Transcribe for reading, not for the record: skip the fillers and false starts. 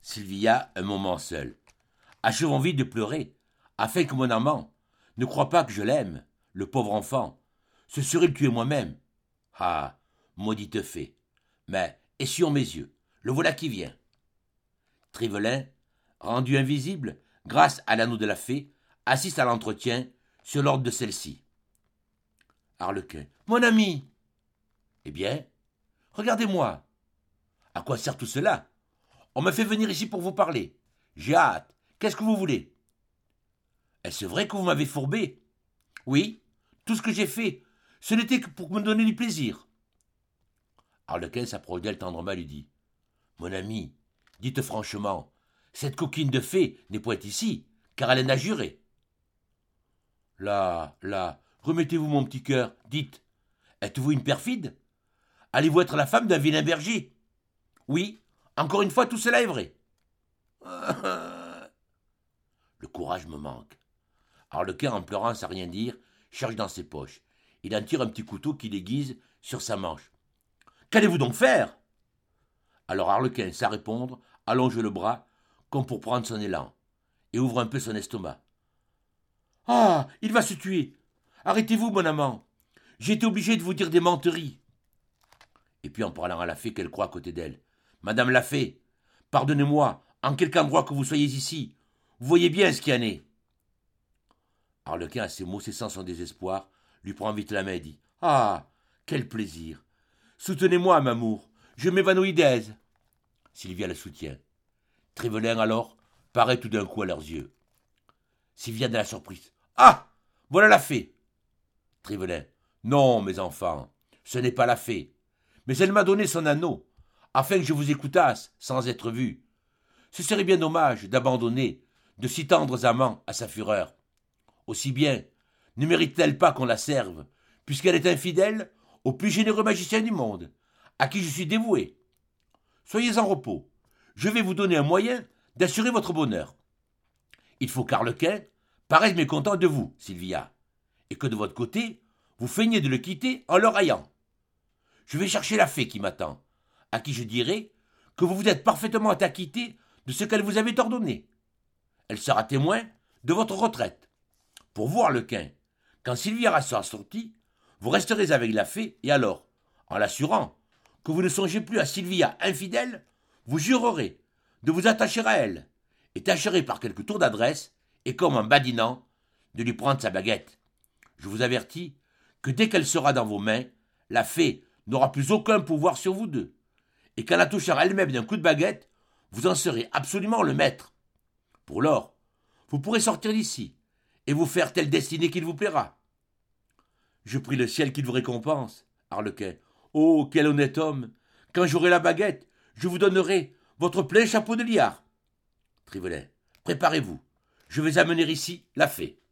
Sylvia, un moment seule. Achevons vite de pleurer, afin que mon amant ne croie pas que je l'aime, le pauvre enfant. Ce serait le tuer moi-même. Ah, maudite fée. Mais essuyons mes yeux. Le voilà qui vient. Trivelin, rendu invisible grâce à l'anneau de la fée, assiste à l'entretien sur l'ordre de celle-ci. Arlequin. Mon ami. Eh bien, regardez-moi. À quoi sert tout cela? On m'a fait venir ici pour vous parler. J'ai hâte. Qu'est-ce que vous voulez? Est-ce vrai que vous m'avez fourbé? Oui, tout ce que j'ai fait, ce n'était que pour me donner du plaisir. Arlequin s'approche d'elle tendrement et lui dit: Mon ami, dites franchement, cette coquine de fée n'est point ici, car elle en a juré. Là, remettez-vous mon petit cœur, dites, êtes-vous une perfide? Allez-vous être la femme d'un vilain berger? Oui, encore une fois, tout cela est vrai. Le courage me manque. Arlequin, en pleurant sans rien dire, cherche dans ses poches. Il en tire un petit couteau qu'il aiguise sur sa manche. Qu'allez-vous donc faire? Alors Arlequin, sans répondre, allonge le bras, comme pour prendre son élan, et ouvre un peu son estomac. Ah, il va se tuer. Arrêtez-vous, mon amant. J'ai été obligé de vous dire des menteries. Et puis en parlant à la fée qu'elle croit à côté d'elle. Madame la fée, pardonnez-moi, en quelque endroit que vous soyez ici. Vous voyez bien ce qu'il y en est. Arlequin, à ces mots, cessant son désespoir, lui prend vite la main et dit: Ah, quel plaisir! Soutenez-moi, m'amour, je m'évanouis d'aise. Sylvia le soutient. Trivelin, alors, paraît tout d'un coup à leurs yeux. Sylvia de la surprise. Ah! Voilà la fée! Trivelin. Non, mes enfants, ce n'est pas la fée. Mais elle m'a donné son anneau, afin que je vous écoutasse, sans être vu. Ce serait bien dommage d'abandonner de si tendres amants à sa fureur. Aussi bien, ne mérite-t-elle pas qu'on la serve, puisqu'elle est infidèle au plus généreux magicien du monde, à qui je suis dévoué? Soyez en repos, je vais vous donner un moyen d'assurer votre bonheur. Il faut qu'Arlequin paraisse mécontent de vous, Sylvia, et que de votre côté, vous feignez de le quitter en le raillant. Je vais chercher la fée qui m'attend, à qui je dirai que vous vous êtes parfaitement acquitté de ce qu'elle vous avait ordonné. Elle sera témoin de votre retraite. Pour vous, Arlequin, quand Sylvia sera sortie, vous resterez avec la fée, et alors, en l'assurant que vous ne songez plus à Sylvia infidèle, vous jurerez de vous attacher à elle, et tâcherez par quelques tours d'adresse, et comme en badinant, de lui prendre sa baguette. Je vous avertis que dès qu'elle sera dans vos mains, la fée n'aura plus aucun pouvoir sur vous deux, et qu'en la touchant elle-même d'un coup de baguette, vous en serez absolument le maître. Pour lors, vous pourrez sortir d'ici, et vous faire telle destinée qu'il vous plaira. Je prie le ciel qu'il vous récompense, Arlequin. Oh, quel honnête homme! Quand j'aurai la baguette, je vous donnerai votre plein chapeau de liard. Trivelin, préparez-vous. Je vais amener ici la fée.